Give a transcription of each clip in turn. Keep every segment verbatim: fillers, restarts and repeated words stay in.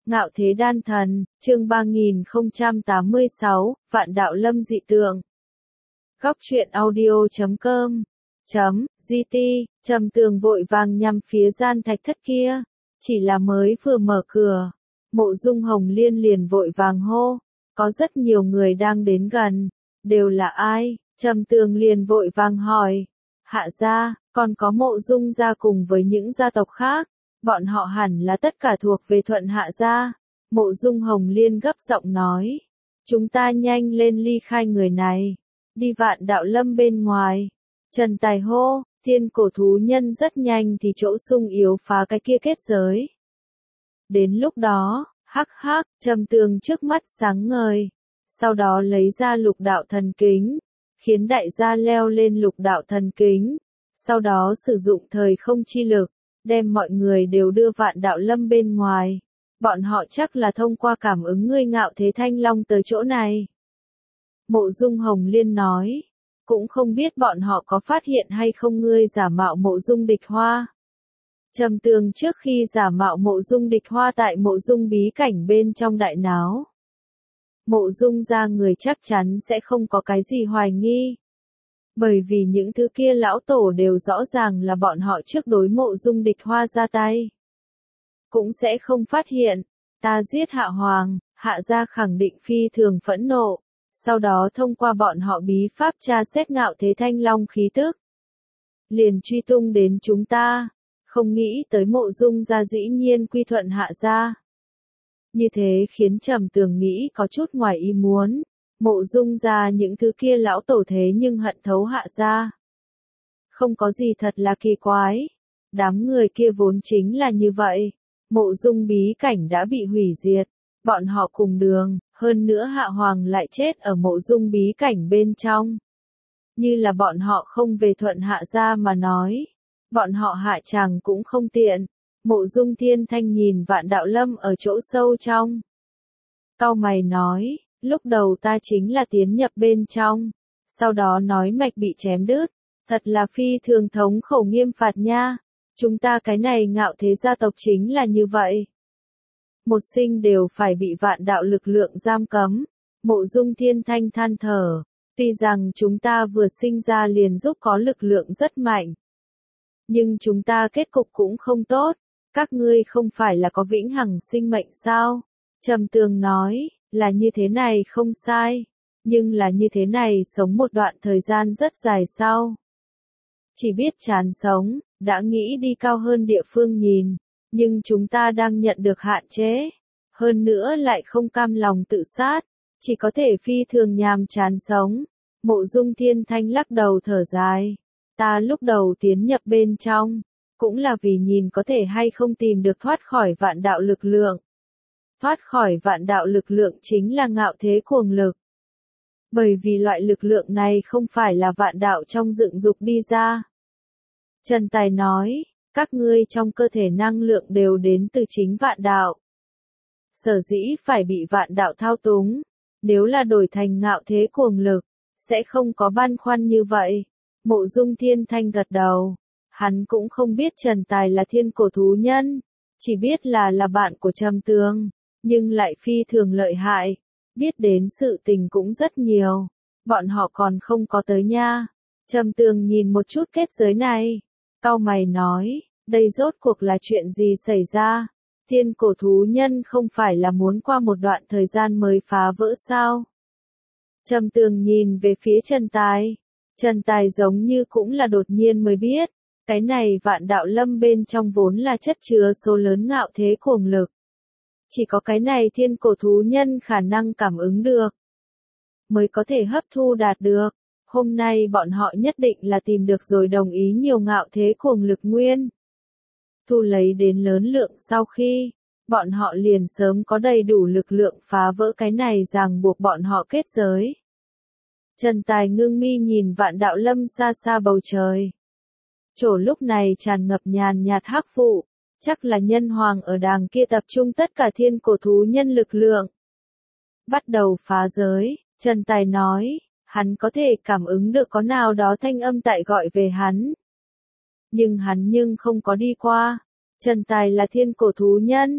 Ngạo Thế Đan Thần, chương ba nghìn không trăm tám mươi sáu, Vạn Đạo Lâm dị tượng. Góc truyện audio chấm com chấm gt, Trầm Tường vội vàng nhằm phía gian thạch thất kia, chỉ là mới vừa mở cửa, Mộ Dung Hồng Liên liền vội vàng hô, có rất nhiều người đang đến gần, đều là ai? Trầm Tường liền vội vàng hỏi, Hạ gia, còn có Mộ Dung gia cùng với những gia tộc khác, bọn họ hẳn là tất cả thuộc về Thuận Hạ gia. Mộ Dung Hồng Liên gấp giọng nói, chúng ta nhanh lên ly khai người này, đi Vạn Đạo Lâm bên ngoài. Trần Tài hô, thiên cổ thú nhân rất nhanh thì chỗ sung yếu phá cái kia kết giới. Đến lúc đó, hắc hắc, Trầm Tường trước mắt sáng ngời, sau đó lấy ra lục đạo thần kính, khiến đại gia leo lên lục đạo thần kính, sau đó sử dụng thời không chi lực, đem mọi người đều đưa Vạn Đạo Lâm bên ngoài. Bọn họ chắc là thông qua cảm ứng ngươi Ngạo Thế Thanh Long tới chỗ này. Mộ Dung Hồng Liên nói, cũng không biết bọn họ có phát hiện hay không ngươi giả mạo Mộ Dung Địch Hoa. Trầm Tường trước khi giả mạo Mộ Dung Địch Hoa tại Mộ Dung bí cảnh bên trong đại náo, Mộ Dung gia người chắc chắn sẽ không có cái gì hoài nghi. Bởi vì những thứ kia lão tổ đều rõ ràng là bọn họ trước đối Mộ Dung Địch Hoa ra tay. Cũng sẽ không phát hiện, ta giết Hạ Hoàng, Hạ gia khẳng định phi thường phẫn nộ, sau đó thông qua bọn họ bí pháp tra xét Ngạo Thế Thanh Long khí tức. Liền truy tung đến chúng ta, không nghĩ tới Mộ Dung gia dĩ nhiên quy thuận Hạ gia. Như thế khiến Trầm Tường nghĩ có chút ngoài ý muốn, Mộ Dung gia những thứ kia lão tổ thế nhưng hận thấu Hạ gia. Không có gì thật là kỳ quái, đám người kia vốn chính là như vậy. Mộ Dung bí cảnh đã bị hủy diệt, bọn họ cùng đường, hơn nữa Hạ Hoàng lại chết ở Mộ Dung bí cảnh bên trong. Như là bọn họ không về Thuận Hạ gia mà nói, bọn họ hạ tràng cũng không tiện. Mộ Dung Thiên Thanh nhìn Vạn Đạo Lâm ở chỗ sâu trong, cau mày nói, lúc đầu ta chính là tiến nhập bên trong, sau đó nói mạch bị chém đứt, thật là phi thường thống khẩu nghiêm phạt nha. Chúng ta cái này Ngạo Thế gia tộc chính là như vậy. Một sinh đều phải bị vạn đạo lực lượng giam cấm. Mộ Dung Thiên Thanh than thở, tuy rằng chúng ta vừa sinh ra liền giúp có lực lượng rất mạnh, nhưng chúng ta kết cục cũng không tốt. Các ngươi không phải là có vĩnh hằng sinh mệnh sao? Trầm Tường nói, là như thế này không sai, nhưng là như thế này sống một đoạn thời gian rất dài sau. Chỉ biết chán sống, đã nghĩ đi cao hơn địa phương nhìn, nhưng chúng ta đang nhận được hạn chế, hơn nữa lại không cam lòng tự sát, chỉ có thể phi thường nhàm chán sống. Mộ Dung Thiên Thanh lắc đầu thở dài, ta lúc đầu tiến nhập bên trong, cũng là vì nhìn có thể hay không tìm được thoát khỏi vạn đạo lực lượng. Thoát khỏi vạn đạo lực lượng chính là ngạo thế cuồng lực. Bởi vì loại lực lượng này không phải là vạn đạo trong dựng dục đi ra. Trần Tài nói, các ngươi trong cơ thể năng lượng đều đến từ chính vạn đạo. Sở dĩ phải bị vạn đạo thao túng, nếu là đổi thành ngạo thế cuồng lực, sẽ không có băn khoăn như vậy. Mộ Dung Thiên Thanh gật đầu, hắn cũng không biết Trần Tài là thiên cổ thú nhân, chỉ biết là là bạn của Trầm Tường, nhưng lại phi thường lợi hại, biết đến sự tình cũng rất nhiều, bọn họ còn không có tới nha. Trầm Tường nhìn một chút kết giới này, cau mày nói, đây rốt cuộc là chuyện gì xảy ra? Thiên cổ thú nhân không phải là muốn qua một đoạn thời gian mới phá vỡ sao? Trầm Tường nhìn về phía Trần Tài, Trần Tài giống như cũng là đột nhiên mới biết, cái này Vạn Đạo Lâm bên trong vốn là chất chứa số lớn ngạo thế cuồng lực. Chỉ có cái này thiên cổ thú nhân khả năng cảm ứng được, mới có thể hấp thu đạt được. Hôm nay bọn họ nhất định là tìm được rồi đồng ý nhiều ngạo thế cuồng lực nguyên. Thu lấy đến lớn lượng sau khi, bọn họ liền sớm có đầy đủ lực lượng phá vỡ cái này ràng buộc bọn họ kết giới. Trần Tài ngưng mi nhìn Vạn Đạo Lâm xa xa bầu trời. Chỗ lúc này tràn ngập nhàn nhạt hắc vụ, chắc là nhân hoàng ở đàng kia tập trung tất cả thiên cổ thú nhân lực lượng. Bắt đầu phá giới, Trần Tài nói. Hắn có thể cảm ứng được có nào đó thanh âm tại gọi về hắn. Nhưng hắn nhưng không có đi qua. Trần Tài là thiên cổ thú nhân.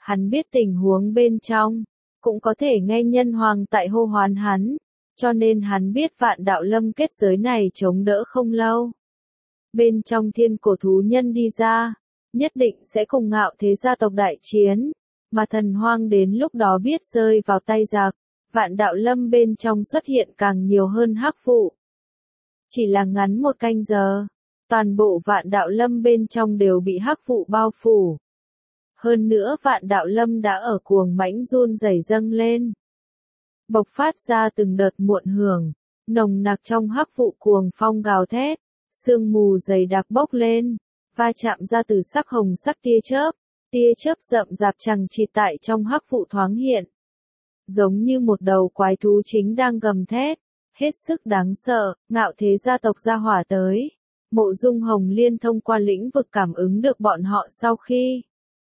Hắn biết tình huống bên trong, cũng có thể nghe nhân hoàng tại hô hoán hắn, cho nên hắn biết Vạn Đạo Lâm kết giới này chống đỡ không lâu. Bên trong thiên cổ thú nhân đi ra, nhất định sẽ cùng Ngạo Thế gia tộc đại chiến, mà Thần Hoang đến lúc đó biết rơi vào tay giặc, Vạn Đạo Lâm bên trong xuất hiện càng nhiều hơn hắc vụ. Chỉ là ngắn một canh giờ, toàn bộ Vạn Đạo Lâm bên trong đều bị hắc vụ bao phủ. Hơn nữa Vạn Đạo Lâm đã ở cuồng mãnh run rẩy dâng lên, bộc phát ra từng đợt muộn hưởng, nồng nặc trong hắc vụ cuồng phong gào thét, sương mù dày đặc bốc lên, va chạm ra từ sắc hồng sắc tia chớp, tia chớp rậm rạp chằng chịt tại trong hắc vụ thoáng hiện, giống như một đầu quái thú chính đang gầm thét, hết sức đáng sợ. Ngạo Thế gia tộc gia hỏa tới, Mộ Dung Hồng Liên thông qua lĩnh vực cảm ứng được bọn họ sau khi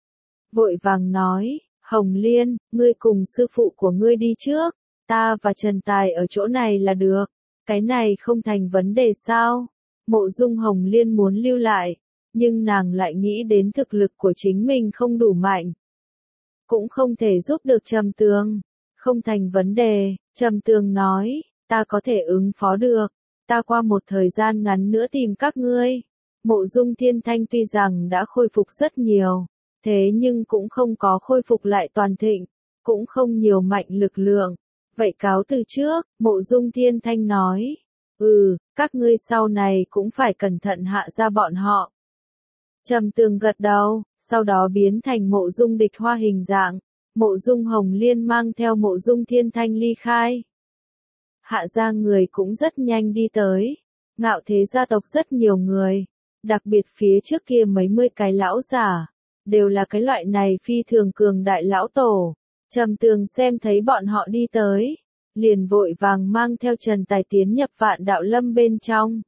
vội vàng nói, Hồng Liên, ngươi cùng sư phụ của ngươi đi trước, ta và Trần Tài ở chỗ này là được, cái này không thành vấn đề sao? Mộ Dung Hồng Liên muốn lưu lại, nhưng nàng lại nghĩ đến thực lực của chính mình không đủ mạnh, cũng không thể giúp được Trầm Tường, không thành vấn đề. Trầm Tường nói, ta có thể ứng phó được, ta qua một thời gian ngắn nữa tìm các ngươi. Mộ Dung Thiên Thanh tuy rằng đã khôi phục rất nhiều, thế nhưng cũng không có khôi phục lại toàn thịnh, cũng không nhiều mạnh lực lượng. Vậy cáo từ trước, Mộ Dung Thiên Thanh nói, ừ, các ngươi sau này cũng phải cẩn thận hạ ra bọn họ. Trầm Tường gật đầu, sau đó biến thành Mộ Dung Địch Hoa hình dạng, Mộ Dung Hồng Liên mang theo Mộ Dung Thiên Thanh ly khai. Hạ gia người cũng rất nhanh đi tới, Ngạo Thế gia tộc rất nhiều người, đặc biệt phía trước kia mấy mươi cái lão giả, đều là cái loại này phi thường cường đại lão tổ. Trầm Tường xem thấy bọn họ đi tới, liền vội vàng mang theo Trần Tài tiến nhập Vạn Đạo Lâm bên trong.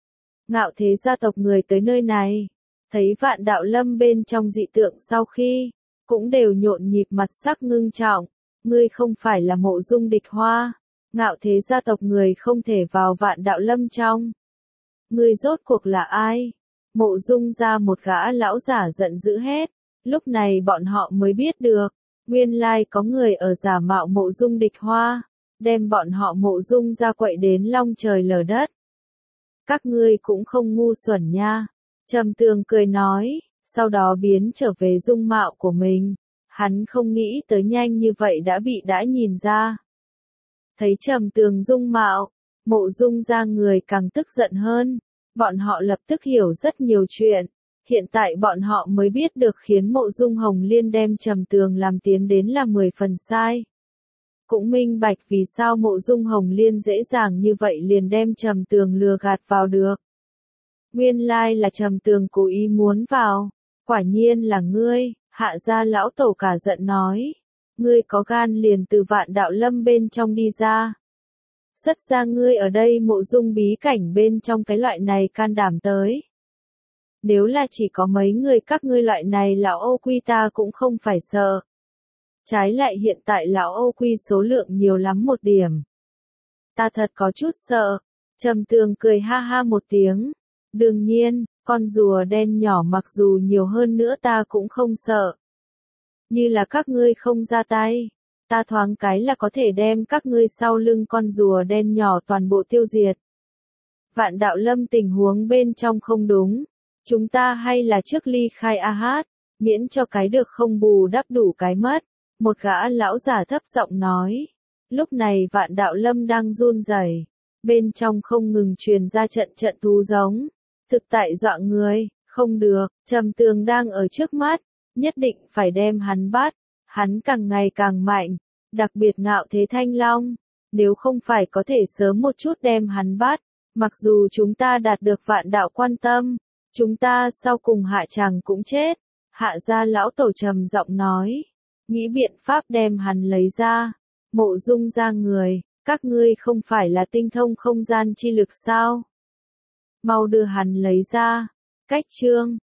Ngạo Thế gia tộc người tới nơi này, thấy Vạn Đạo Lâm bên trong dị tượng sau khi, cũng đều nhộn nhịp mặt sắc ngưng trọng, ngươi không phải là Mộ Dung Địch Hoa, Ngạo Thế gia tộc người không thể vào Vạn Đạo Lâm trong. Ngươi rốt cuộc là ai? Mộ Dung ra một gã lão giả giận dữ hét, lúc này bọn họ mới biết được, nguyên lai có người ở giả mạo Mộ Dung Địch Hoa, đem bọn họ Mộ Dung ra quậy đến long trời lở đất. Các ngươi cũng không ngu xuẩn nha. Trầm Tường cười nói, sau đó biến trở về dung mạo của mình, hắn không nghĩ tới nhanh như vậy đã bị đã nhìn ra. Thấy Trầm Tường dung mạo, Mộ Dung ra người càng tức giận hơn, bọn họ lập tức hiểu rất nhiều chuyện. Hiện tại bọn họ mới biết được khiến Mộ Dung Hồng Liên đem Trầm Tường làm tiến đến là mười phần sai. Cũng minh bạch vì sao Mộ Dung Hồng Liên dễ dàng như vậy liền đem Trầm Tường lừa gạt vào được. Nguyên lai là Trầm Tường cố ý muốn vào, quả nhiên là ngươi. Hạ gia lão tổ cả giận nói, ngươi có gan liền từ Vạn Đạo Lâm bên trong đi ra. Xuất ra ngươi ở đây Mộ Dung bí cảnh bên trong cái loại này can đảm tới. Nếu là chỉ có mấy người các ngươi loại này lão Âu Quy ta cũng không phải sợ. Trái lại hiện tại lão Âu Quy số lượng nhiều lắm một điểm. Ta thật có chút sợ. Trầm Tường cười ha ha một tiếng. Đương nhiên, con rùa đen nhỏ mặc dù nhiều hơn nữa ta cũng không sợ. Như là các ngươi không ra tay, ta thoáng cái là có thể đem các ngươi sau lưng con rùa đen nhỏ toàn bộ tiêu diệt. Vạn Đạo Lâm tình huống bên trong không đúng. Chúng ta hay là trước ly khai a hát, miễn cho cái được không bù đắp đủ cái mất. Một gã lão giả thấp giọng nói. Lúc này Vạn Đạo Lâm đang run rẩy, bên trong không ngừng truyền ra trận trận thú giống. Thực tại dọa người, không được, Trầm Tường đang ở trước mắt, nhất định phải đem hắn bắt. Hắn càng ngày càng mạnh, đặc biệt Ngạo Thế Thanh Long, nếu không phải có thể sớm một chút đem hắn bắt, mặc dù chúng ta đạt được Vạn Đạo quan tâm, chúng ta sau cùng hạ chàng cũng chết. Hạ gia lão tổ trầm giọng nói, nghĩ biện pháp đem hắn lấy ra. Mộ Dung ra người, các ngươi không phải là tinh thông không gian chi lực sao? Mau đưa hắn lấy ra. Cách chương